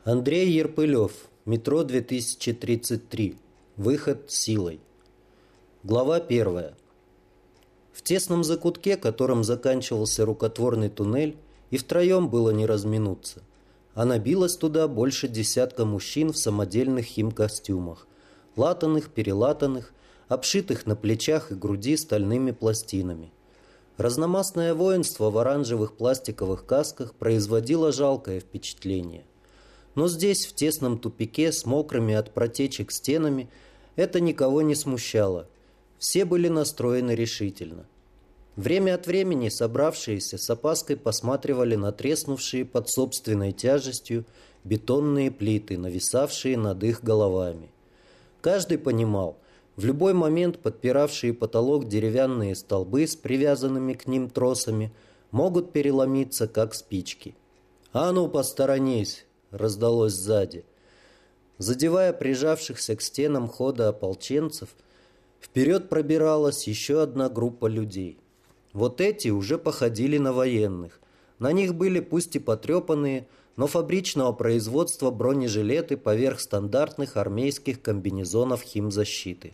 Андрей Ерпылев. Метро 2033. Выход силой. Глава 1. В тесном закутке, которым заканчивался рукотворный туннель, и втроем было не разминуться. А набилось туда больше десятка мужчин в самодельных химкостюмах, латаных, перелатанных, обшитых на плечах и груди стальными пластинами. Разномастное воинство в оранжевых пластиковых касках производило жалкое впечатление. Но здесь, в тесном тупике, с мокрыми от протечек стенами, это никого не смущало. Все были настроены решительно. Время от времени собравшиеся с опаской посматривали на треснувшие под собственной тяжестью бетонные плиты, нависавшие над их головами. Каждый понимал, в любой момент подпиравшие потолок деревянные столбы с привязанными к ним тросами могут переломиться, как спички. «А ну, посторонись!» — раздалось сзади. Задевая прижавшихся к стенам хода ополченцев, вперед пробиралась еще одна группа людей. Вот эти уже походили на военных. На них были пусть и потрепанные, но фабричного производства бронежилеты поверх стандартных армейских комбинезонов химзащиты.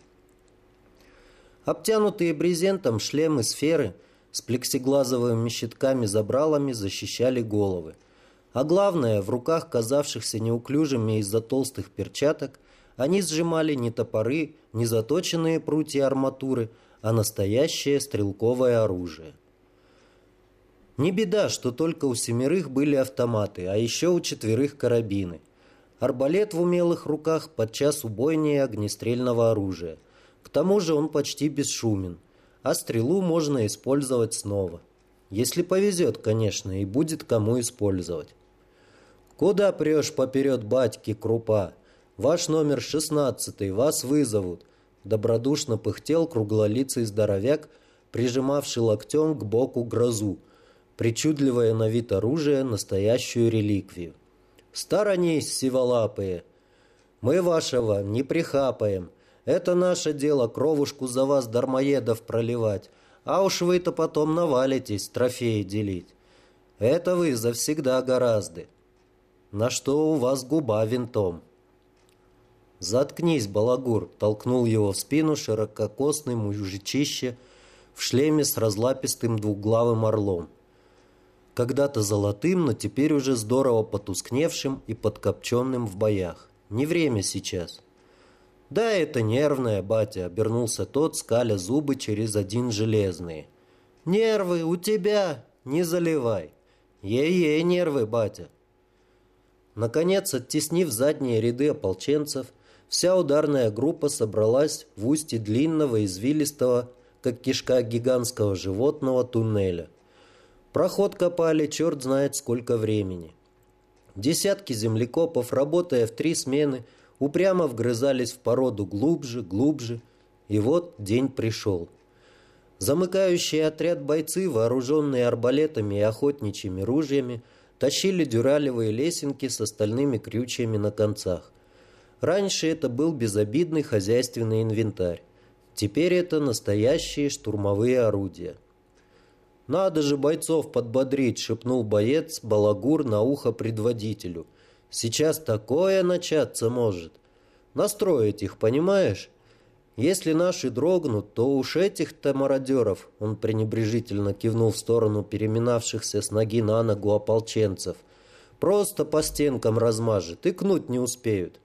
Обтянутые брезентом шлемы-сферы с плексиглазовыми щитками-забралами защищали головы. А главное, в руках, казавшихся неуклюжими из-за толстых перчаток, они сжимали не топоры, не заточенные прутья арматуры, а настоящее стрелковое оружие. Не беда, что только у 7 были автоматы, а еще у 4 карабины. Арбалет в умелых руках подчас убойнее огнестрельного оружия. К тому же он почти бесшумен, а стрелу можно использовать снова. Если повезет, конечно, и будет кому использовать. «Куда прешь поперед батьки, крупа? Ваш номер 16, вас вызовут», — добродушно пыхтел круглолицый здоровяк, прижимавший локтем к боку грозу, причудливое на вид оружие, настоящую реликвию. «Сторонись, сиволапые! Мы вашего не прихапаем. Это наше дело кровушку за вас, дармоедов, проливать, а уж вы-то потом навалитесь трофеи делить. Это вы завсегда гораздо. На что у вас губа винтом». «Заткнись, балагур!» — толкнул его в спину ширококосный мужичище в шлеме с разлапистым двуглавым орлом. Когда-то золотым, но теперь уже здорово потускневшим и подкопченным в боях. Не время сейчас. «Да это нервное, батя!» — обернулся тот, скаля зубы через один железные. «Нервы у тебя! Не заливай! Ей-ей, нервы, батя!» Наконец, оттеснив задние ряды ополченцев, вся ударная группа собралась в устье длинного, извилистого, как кишка гигантского животного, туннеля. Проход копали черт знает сколько времени. Десятки землекопов, работая в 3 смены, упрямо вгрызались в породу глубже, глубже, и вот день пришел. Замыкающий отряд бойцы, вооруженные арбалетами и охотничьими ружьями, тащили дюралевые лесенки с остальными крючьями на концах. Раньше это был безобидный хозяйственный инвентарь. Теперь это настоящие штурмовые орудия. «Надо же бойцов подбодрить», — шепнул боец балагур на ухо предводителю. «Сейчас такое начаться может. Настроить их, понимаешь? Если наши дрогнут, то уж этих-то мародеров», — он пренебрежительно кивнул в сторону переминавшихся с ноги на ногу ополченцев, «просто по стенкам размажет, и кнуть не успеют».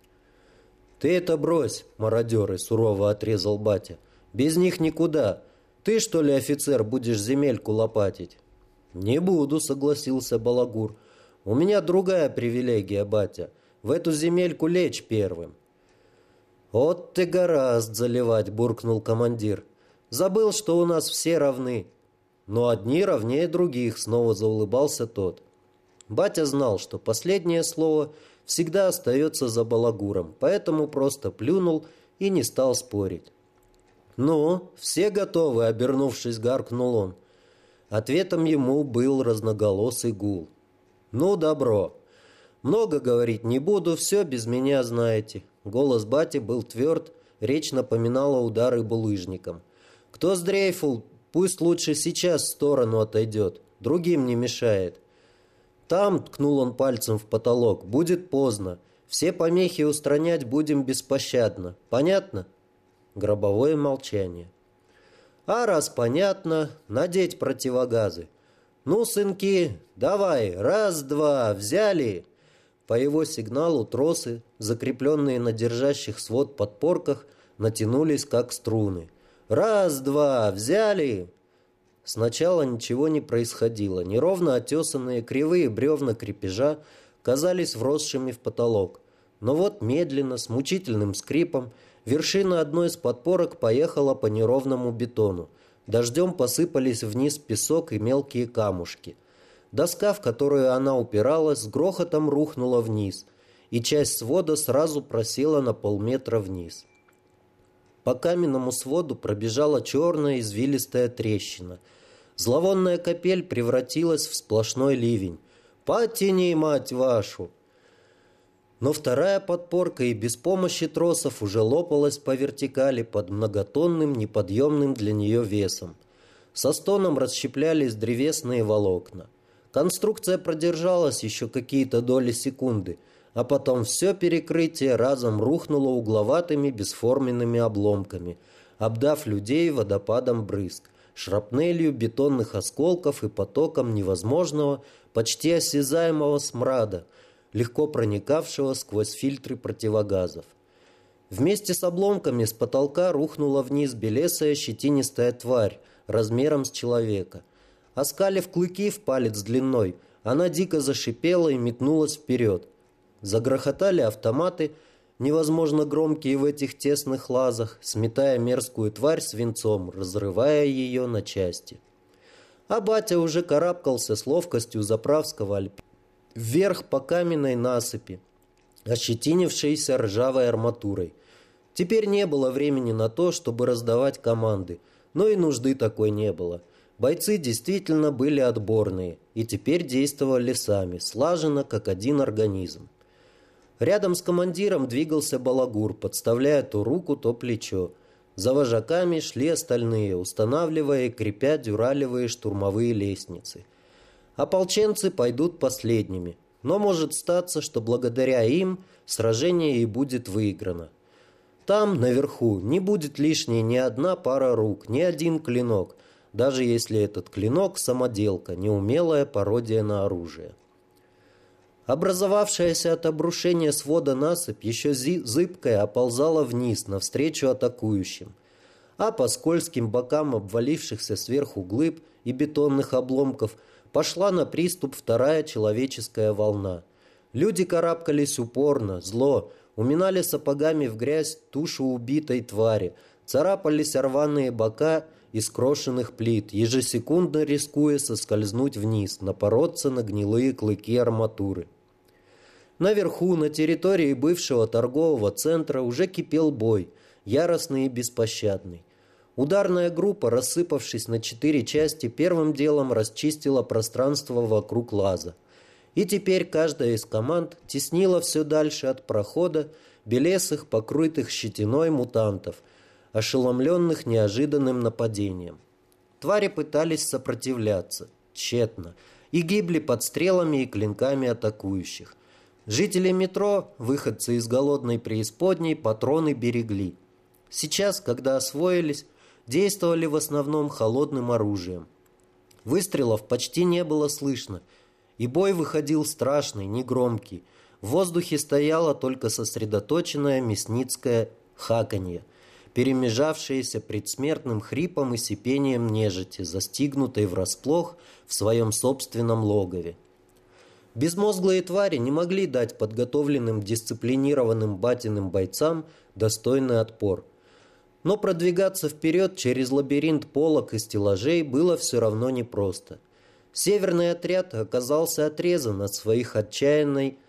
«Ты это брось, мародеры», — сурово отрезал батя. «Без них никуда. Ты, что ли, офицер, будешь земельку лопатить?» «Не буду», — согласился балагур. «У меня другая привилегия, батя. В эту земельку лечь первым». «Вот ты горазд заливать», — буркнул командир. «Забыл, что у нас все равны». «Но одни равнее других», — снова заулыбался тот. Батя знал, что последнее слово всегда остается за балагуром, поэтому просто плюнул и не стал спорить. «Ну, все готовы?» — обернувшись, гаркнул он. Ответом ему был разноголосый гул. «Ну, добро. Много говорить не буду, все без меня знаете». Голос бати был тверд, речь напоминала удары булыжником. «Кто сдрейфул, пусть лучше сейчас в сторону отойдет, другим не мешает. Там, ткнул он пальцем в потолок, будет поздно. Все помехи устранять будем беспощадно. Понятно? Гробовое молчание. А раз понятно, надеть противогазы. Ну, сынки, давай, раз-два, взяли. По его сигналу тросы, закрепленные на держащих свод подпорках, натянулись как струны. Раз-два, взяли. Сначала ничего не происходило. Неровно отесанные кривые бревна крепежа казались вросшими в потолок. Но вот медленно, с мучительным скрипом, вершина одной из подпорок поехала по неровному бетону. Дождем посыпались вниз песок и мелкие камушки. Доска, в которую она упиралась, с грохотом рухнула вниз, и часть свода сразу просела на полметра вниз. По каменному своду пробежала черная извилистая трещина. Зловонная капель превратилась в сплошной ливень. «Потяни, мать вашу!» Но вторая подпорка и без помощи тросов уже лопалась по вертикали под многотонным, неподъемным для нее весом. Со стоном расщеплялись древесные волокна. Конструкция продержалась еще какие-то доли секунды, а потом все перекрытие разом рухнуло угловатыми бесформенными обломками, обдав людей водопадом брызг, шрапнелью бетонных осколков и потоком невозможного, почти осязаемого смрада, легко проникавшего сквозь фильтры противогазов. Вместе с обломками с потолка рухнула вниз белесая щетинистая тварь размером с человека. Оскалив клыки в палец длиной, она дико зашипела и метнулась вперед. Загрохотали автоматы, невозможно громкие в этих тесных лазах, сметая мерзкую тварь свинцом, разрывая ее на части. А батя уже карабкался с ловкостью заправского альпиниста вверх по каменной насыпи, ощетинившейся ржавой арматурой. Теперь не было времени на то, чтобы раздавать команды, но и нужды такой не было. Бойцы действительно были отборные и теперь действовали сами, слаженно, как один организм. Рядом с командиром двигался балагур, подставляя то руку, то плечо. За вожаками шли остальные, устанавливая и крепя дюралевые штурмовые лестницы. Ополченцы пойдут последними, но может статься, что благодаря им сражение и будет выиграно. Там, наверху, не будет лишней ни одна пара рук, ни один клинок, даже если этот клинок – самоделка, неумелая пародия на оружие. Образовавшаяся от обрушения свода насыпь еще зыбкая оползала вниз, навстречу атакующим. А по скользким бокам обвалившихся сверху глыб и бетонных обломков пошла на приступ вторая человеческая волна. Люди карабкались упорно, зло, уминали сапогами в грязь тушу убитой твари, царапались рваные бока из крошенных плит, ежесекундно рискуя соскользнуть вниз, напороться на гнилые клыки арматуры. Наверху, на территории бывшего торгового центра, уже кипел бой, яростный и беспощадный. Ударная группа, рассыпавшись на 4 части, первым делом расчистила пространство вокруг лаза. И теперь каждая из команд теснила все дальше от прохода белесых, покрытых щетиной мутантов, ошеломленных неожиданным нападением. Твари пытались сопротивляться, тщетно, и гибли под стрелами и клинками атакующих. Жители метро, выходцы из голодной преисподней, патроны берегли. Сейчас, когда освоились, действовали в основном холодным оружием. Выстрелов почти не было слышно, и бой выходил страшный, негромкий. В воздухе стояло только сосредоточенное мясницкое хаканье, перемежавшееся предсмертным хрипом и сипением нежити, застигнутой врасплох в своем собственном логове. Безмозглые твари не могли дать подготовленным, дисциплинированным батиным бойцам достойный отпор. Но продвигаться вперед через лабиринт полок и стеллажей было все равно непросто. Северный отряд оказался отрезан от своих отчаянной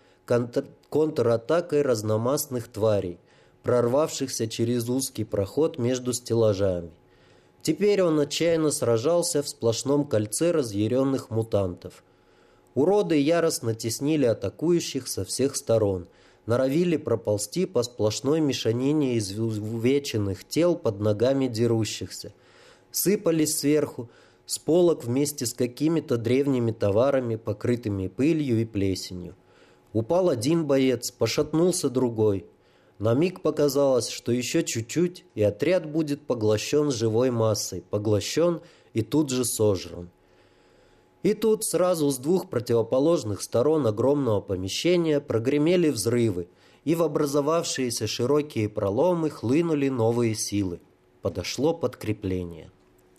контратакой разномастных тварей, прорвавшихся через узкий проход между стеллажами. Теперь он отчаянно сражался в сплошном кольце разъяренных мутантов. Уроды яростно теснили атакующих со всех сторон, норовили проползти по сплошной мешанине изувеченных тел под ногами дерущихся. Сыпались сверху, с полок вместе с какими-то древними товарами, покрытыми пылью и плесенью. Упал один боец, пошатнулся другой. На миг показалось, что еще чуть-чуть, и отряд будет поглощен живой массой, поглощен и тут же сожран. И тут сразу с двух противоположных сторон огромного помещения прогремели взрывы, и в образовавшиеся широкие проломы хлынули новые силы. Подошло подкрепление.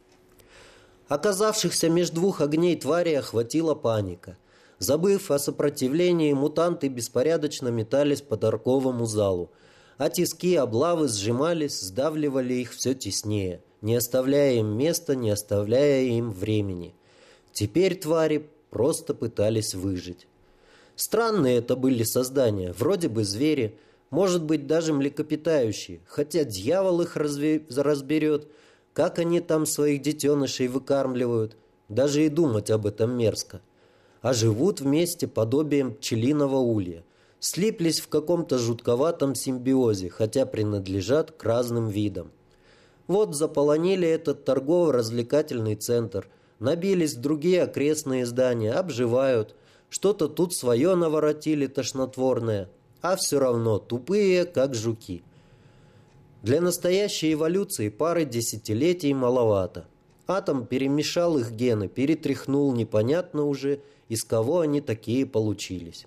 Оказавшихся между двух огней тварей охватила паника. Забыв о сопротивлении, мутанты беспорядочно метались по торговому залу, а тиски облавы сжимались, сдавливали их все теснее, не оставляя им места, не оставляя им времени. Теперь твари просто пытались выжить. Странные это были создания, вроде бы звери, может быть даже млекопитающие, хотя дьявол их разберет, как они там своих детенышей выкармливают, даже и думать об этом мерзко. А живут вместе подобием пчелиного улья, слиплись в каком-то жутковатом симбиозе, хотя принадлежат к разным видам. Вот заполонили этот торгово-развлекательный центр, набились в другие окрестные здания, обживают, что-то тут свое наворотили тошнотворное, а все равно тупые, как жуки. Для настоящей эволюции пары десятилетий маловато. Атом перемешал их гены, перетряхнул непонятно уже, из кого они такие получились.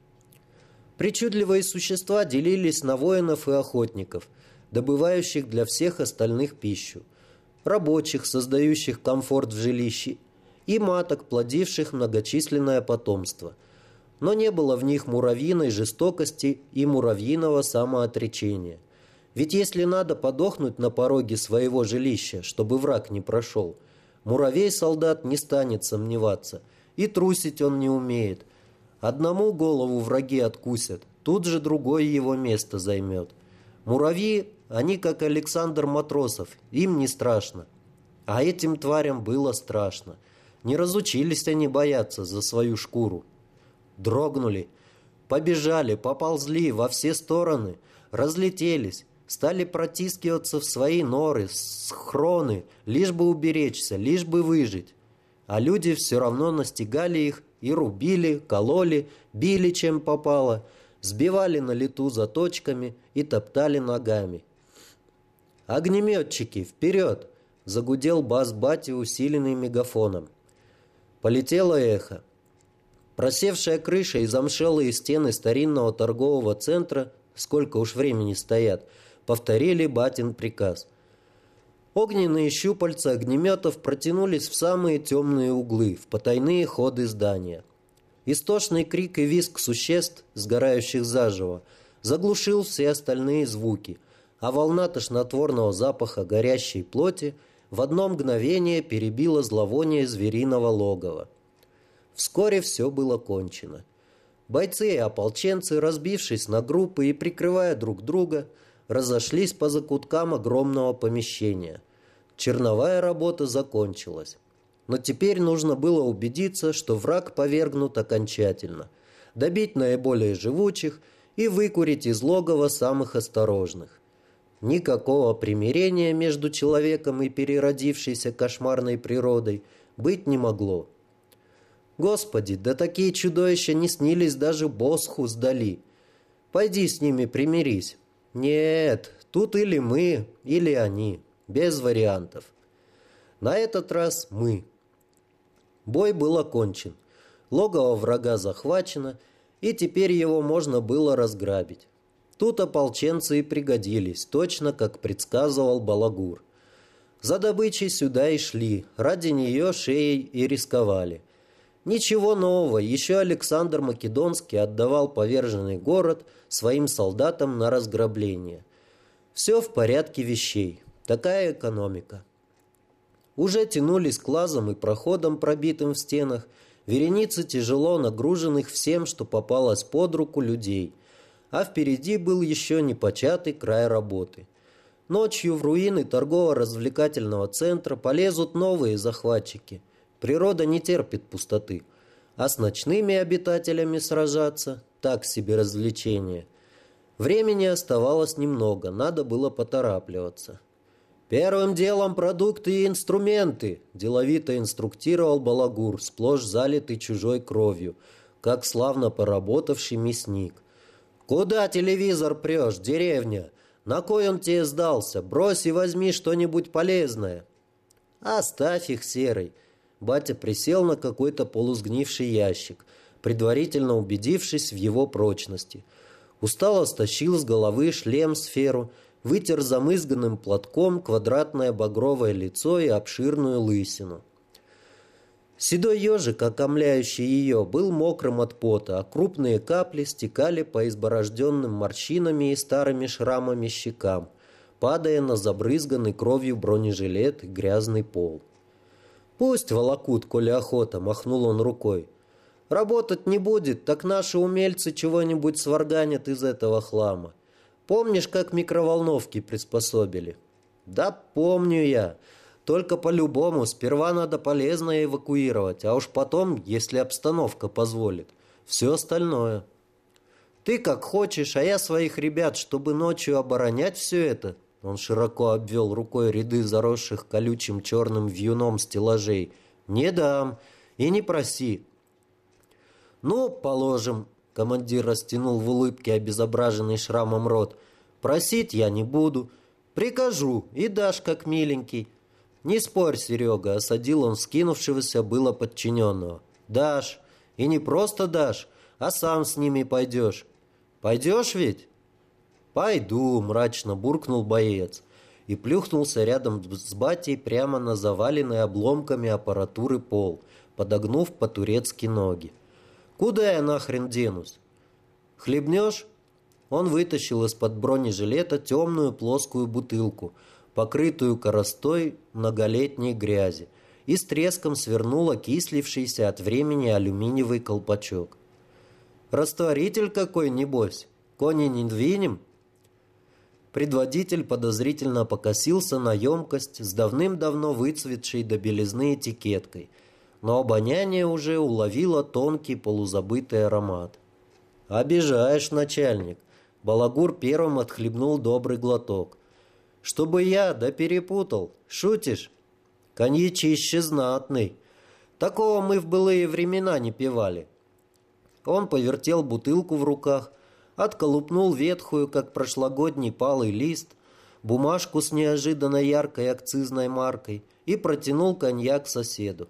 Причудливые существа делились на воинов и охотников, добывающих для всех остальных пищу, рабочих, создающих комфорт в жилище, и маток, плодивших многочисленное потомство. Но не было в них муравьиной жестокости и муравьиного самоотречения. Ведь если надо подохнуть на пороге своего жилища, чтобы враг не прошел, муравей-солдат не станет сомневаться, и трусить он не умеет. Одному голову враги откусят, тут же другой его место займет. Муравьи, они как Александр Матросов, им не страшно. А этим тварям было страшно. Не разучились они бояться за свою шкуру. Дрогнули, побежали, поползли во все стороны, разлетелись, стали протискиваться в свои норы, схроны, лишь бы уберечься, лишь бы выжить. А люди все равно настигали их и рубили, кололи, били чем попало, сбивали на лету заточками и топтали ногами. «Огнеметчики, вперед!» — загудел бас Бати, усиленный мегафоном. Полетело эхо. Просевшая крыша и замшелые стены старинного торгового центра, сколько уж времени стоят, повторили Батин приказ. Огненные щупальца огнеметов протянулись в самые темные углы, в потайные ходы здания. Истошный крик и визг существ, сгорающих заживо, заглушил все остальные звуки, а волна тошнотворного запаха горящей плоти в одно мгновение перебила зловоние звериного логова. Вскоре все было кончено. Бойцы и ополченцы, разбившись на группы и прикрывая друг друга, разошлись по закуткам огромного помещения. Черновая работа закончилась. Но теперь нужно было убедиться, что враг повергнут окончательно, добить наиболее живучих и выкурить из логова самых осторожных. Никакого примирения между человеком и переродившейся кошмарной природой быть не могло. Господи, да такие чудовища не снились даже Босху сдали. Пойди с ними примирись. Нет, тут или мы, или они, без вариантов. На этот раз мы. Бой был окончен. Логово врага захвачено, и теперь его можно было разграбить. Тут ополченцы и пригодились, точно как предсказывал Балагур. За добычей сюда и шли, ради нее шеей и рисковали. Ничего нового, еще Александр Македонский отдавал поверженный город своим солдатам на разграбление. Все в порядке вещей, такая экономика. Уже тянулись к лазам и проходам, пробитым в стенах, вереницы тяжело нагруженных всем, что попалось под руку людей. А впереди был еще непочатый край работы. Ночью в руины торгово-развлекательного центра полезут новые захватчики. Природа не терпит пустоты. А с ночными обитателями сражаться – так себе развлечение. Времени оставалось немного, надо было поторапливаться. «Первым делом продукты и инструменты», – деловито инструктировал Балагур, сплошь залитый чужой кровью, как славно поработавший мясник. «Куда телевизор прешь, деревня? На кой он тебе сдался? Брось и возьми что-нибудь полезное». «Оставь их, Серый». Батя присел на какой-то полусгнивший ящик, предварительно убедившись в его прочности. Устало стащил с головы шлем-сферу, вытер замызганным платком квадратное багровое лицо и обширную лысину. Седой ежик, окомляющий ее, был мокрым от пота, а крупные капли стекали по изборожденным морщинами и старыми шрамами щекам, падая на забрызганный кровью бронежилет и грязный пол. «Пусть волокут, коли охота», — махнул он рукой. «Работать не будет, так наши умельцы чего-нибудь сварганят из этого хлама. Помнишь, как микроволновки приспособили?» «Да помню я. Только по-любому сперва надо полезное эвакуировать, а уж потом, если обстановка позволит, все остальное». «Ты как хочешь, а я своих ребят, чтобы ночью оборонять все это...» Он широко обвел рукой ряды заросших колючим черным вьюном стеллажей. «Не дам. И не проси». «Ну, положим», — командир растянул в улыбке обезображенный шрамом рот. «Просить я не буду. Прикажу, и дашь, как миленький». «Не спорь, Серега», — осадил он скинувшегося было подчиненного. «Дашь. И не просто дашь, а сам с ними пойдешь. Пойдешь ведь?» «Пойду», — мрачно буркнул боец и плюхнулся рядом с батей прямо на заваленный обломками аппаратуры пол, подогнув по-турецки ноги. «Куда я нахрен денусь? Хлебнешь?» Он вытащил из-под бронежилета темную плоскую бутылку, покрытую коростой многолетней грязи, и с треском свернул окислившийся от времени алюминиевый колпачок. «Растворитель какой, небось? Кони не двинем?» Предводитель подозрительно покосился на емкость с давным-давно выцветшей до белизны этикеткой, но обоняние уже уловило тонкий полузабытый аромат. «Обижаешь, начальник!» Балагур первым отхлебнул добрый глоток. «Чтобы я, да перепутал. Шутишь? Коньячище знатный. Такого мы в былые времена не пивали». Он повертел бутылку в руках, отколупнул ветхую, как прошлогодний палый лист, бумажку с неожиданно яркой акцизной маркой и протянул коньяк соседу.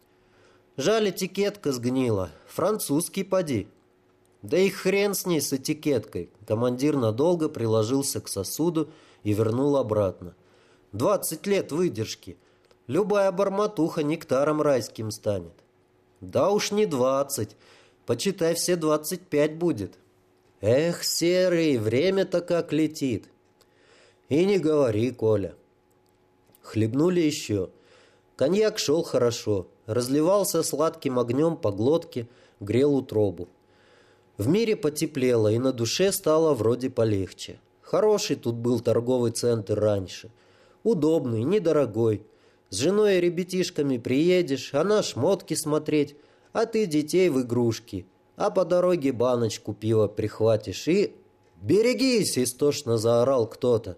«Жаль, этикетка сгнила. Французский поди». «Да и хрен с ней, с этикеткой». Командир надолго приложился к сосуду и вернул обратно. 20 лет выдержки. Любая бормотуха нектаром райским станет». «Да уж не 20. Почитай, все 25 будет». «Эх, Серый, время-то как летит». «И не говори, Коля». Хлебнули еще. Коньяк шел хорошо, разливался сладким огнем по глотке, грел утробу. В мире потеплело, и на душе стало вроде полегче. Хороший тут был торговый центр раньше. Удобный, недорогой. С женой и ребятишками приедешь, она шмотки смотреть, а ты детей в игрушки. А по дороге баночку пива прихватишь и... «Берегись!» — истошно заорал кто-то.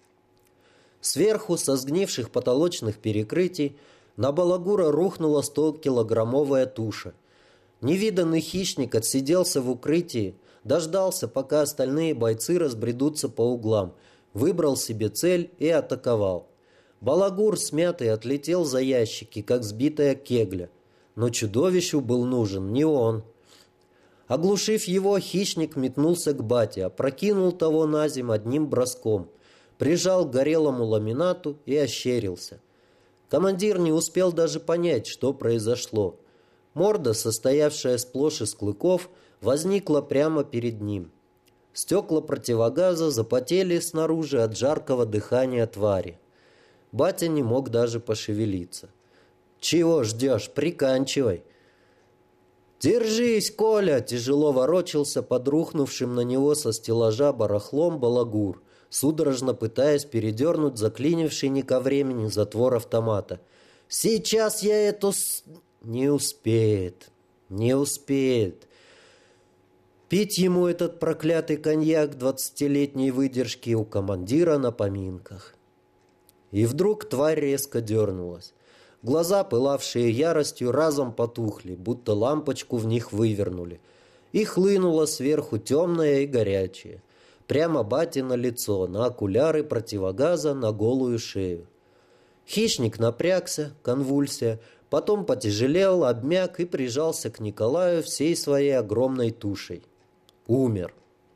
Сверху, со сгнивших потолочных перекрытий, на Балагура рухнула 100-килограммовая туша. Невиданный хищник отсиделся в укрытии, дождался, пока остальные бойцы разбредутся по углам, выбрал себе цель и атаковал. Балагур, смятый, отлетел за ящики, как сбитая кегля. Но чудовищу был нужен не он. Оглушив его, хищник метнулся к бате, опрокинул того на земь одним броском, прижал к горелому ламинату и ощерился. Командир не успел даже понять, что произошло. Морда, состоявшая сплошь из клыков, возникла прямо перед ним. Стекла противогаза запотели снаружи от жаркого дыхания твари. Батя не мог даже пошевелиться. «Чего ждешь? Приканчивай!» «Держись, Коля!» — тяжело ворочался под рухнувшим на него со стеллажа барахлом Балагур, судорожно пытаясь передернуть заклинивший не ко времени затвор автомата. «Сейчас я эту...» «Не успеет, не успеет!» Пить ему этот проклятый коньяк 20-летней выдержки у командира на поминках. И вдруг тварь резко дернулась. Глаза, пылавшие яростью, разом потухли, будто лампочку в них вывернули. И хлынуло сверху темное и горячее. Прямо бате на лицо, на окуляры противогаза, на голую шею. Хищник напрягся, конвульсия, потом потяжелел, обмяк и прижался к Николаю всей своей огромной тушей. Умер.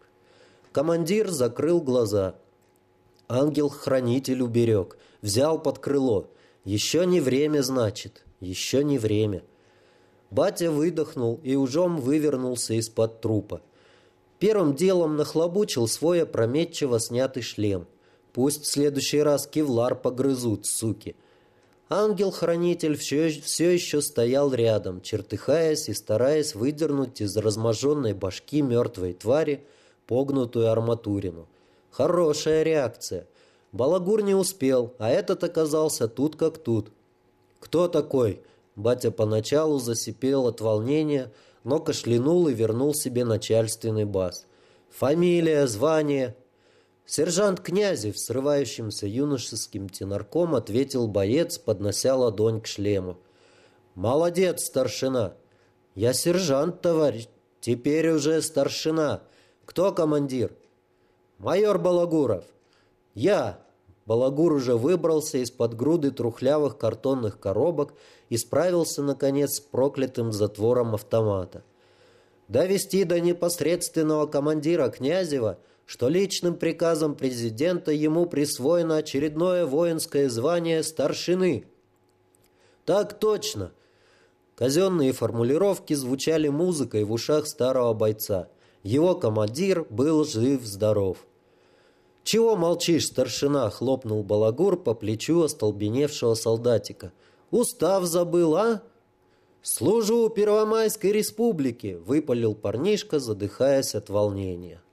Командир закрыл глаза. Ангел-хранитель уберег, взял под крыло. Еще не время, значит, еще не время. Батя выдохнул и ужом вывернулся из-под трупа. Первым делом нахлобучил свой опрометчиво снятый шлем. Пусть в следующий раз кевлар погрызут, суки. Ангел-хранитель все еще стоял рядом, чертыхаясь и стараясь выдернуть из разможенной башки мертвой твари погнутую арматурину. Хорошая реакция. Балагур не успел, а этот оказался тут как тут. «Кто такой?» Батя поначалу засипел от волнения, но кашлянул и вернул себе начальственный бас. «Фамилия, звание?» «Сержант Князев», срывающимся юношеским тенорком ответил боец, поднося ладонь к шлему. «Молодец, старшина!» «Я сержант, товарищ. Теперь уже старшина. Кто командир?» «Майор Балагуров». «Я». Балагур уже выбрался из-под груды трухлявых картонных коробок и справился, наконец, с проклятым затвором автомата. «Довести до непосредственного командира Князева, что личным приказом президента ему присвоено очередное воинское звание старшины». «Так точно!» Казенные формулировки звучали музыкой в ушах старого бойца. Его командир был жив-здоров. «Чего молчишь, старшина?» — хлопнул Балагур по плечу остолбеневшего солдатика. «Устав забыл, а?» «Служу Первомайской республике!» — выпалил парнишка, задыхаясь от волнения.